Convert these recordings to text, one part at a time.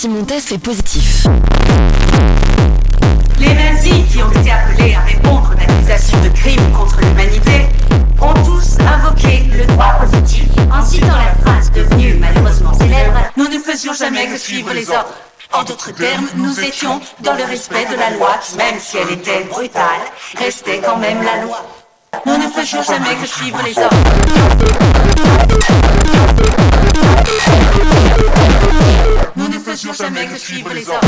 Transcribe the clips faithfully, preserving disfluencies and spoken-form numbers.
si mon test est positif. Les nazis qui ont été appelés à répondre aux accusations de crimes contre l'humanité ont tous invoqué le droit positif en citant la phrase devenue malheureusement célèbre « Nous ne faisions jamais que suivre les ordres ». En d'autres termes, nous étions dans le respect de la loi qui, même si elle était brutale, restait quand même la loi. Nous ne faisions jamais que suivre les ordres. Nous ne faisions jamais que suivre les ordres.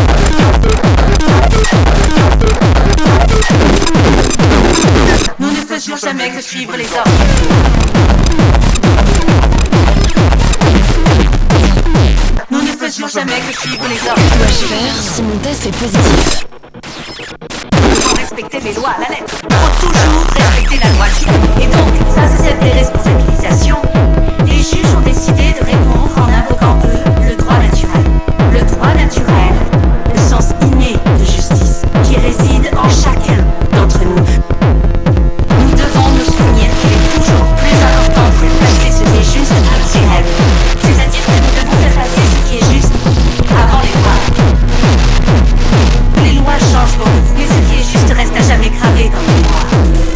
Nous ne faisions jamais que suivre les ordres. Nous ne faisions jamais que suivre les ordres. Que dois-je faire si mon test est positif? Respecter les lois à la lettre. Faut toujours respecter la loi. Et donc, ça c'est cette déresponsabilisation. Les juges ont décidé de répondre en invoquant eux le droit naturel. Le droit naturel, le sens inné de justice qui réside en chacun d'entre nous. Nous devons nous souvenir qu'il est toujours plus important de respecter ce qui est juste que ses règles. C'est-à-dire que nous devons faire passer ce qui est juste avant les lois. Les lois changent pour nous, mais ce qui est juste reste à jamais gravé dans les lois.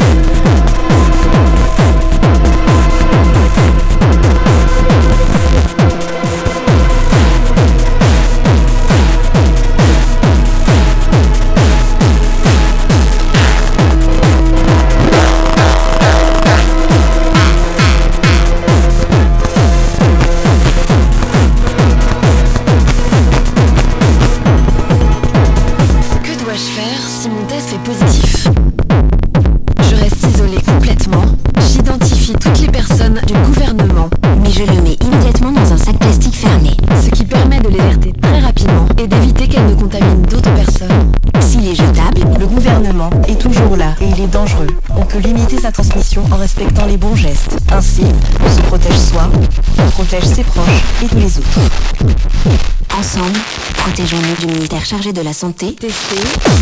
Positif. Je reste isolée complètement. J'identifie toutes les personnes du gouvernement, mais je le mets immédiatement dans un sac plastique fermé. Ce qui permet de l'alerter très rapidement et d'éviter qu'elle ne contamine d'autres personnes. S'il est jetable, le gouvernement est toujours là et il est dangereux. On peut limiter sa transmission en respectant les bons gestes. Ainsi, on se protège soi, on protège ses proches et tous les autres. Ensemble, protégeons-nous du ministère chargé de la Santé. Tester.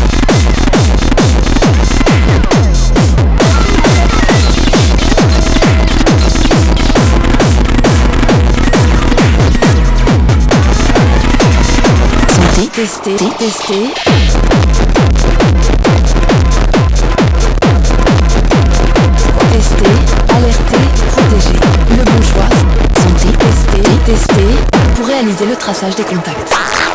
Santé. Tester. Tester. Tester. Alerter. Protéger. Le bon choix. Santé. Tester. Tester. Pour réaliser le traçage des contacts.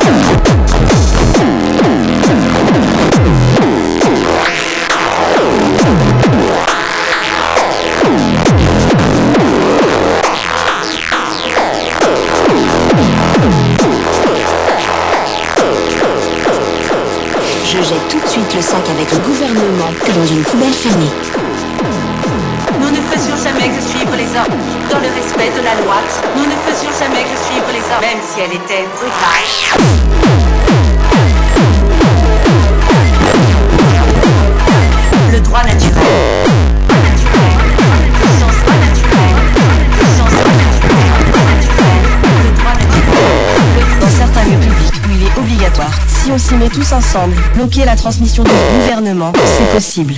Je jette tout de suite le sac avec le gouvernement dans une poubelle fermée. Nous ne faisions jamais que suivre les ordres. Dans le respect de la loi, nous ne faisions jamais que suivre les ordres, même si elle était brutale. Le droit naturel. Le sens droit naturel. Le sens droit naturel. Le droit naturel. Dans certains lieux publics où il est obligatoire, si on s'y met tous ensemble, bloquer la transmission du gouvernement, c'est possible.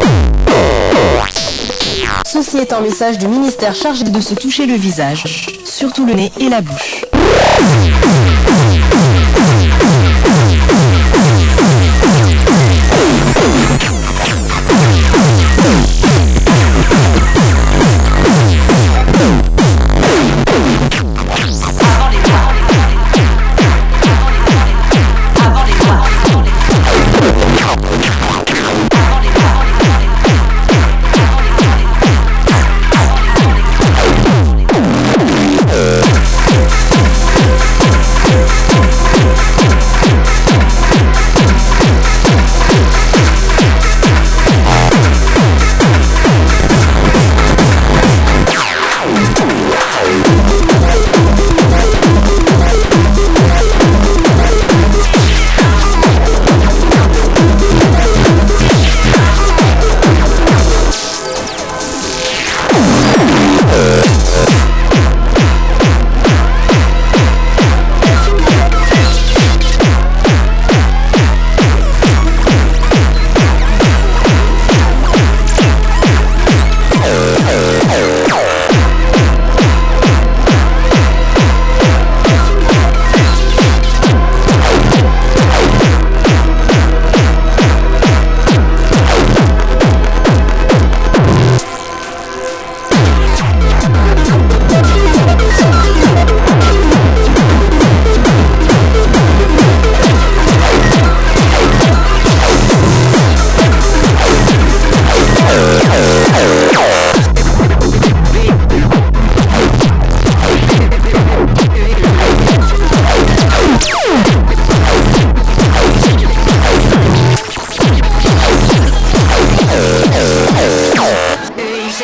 Ceci est un message du ministère chargé de se toucher le visage, surtout le nez et la bouche.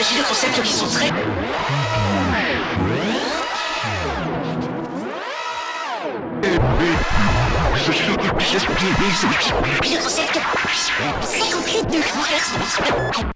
s'agit de concepts qui sont très... Le concept très concret de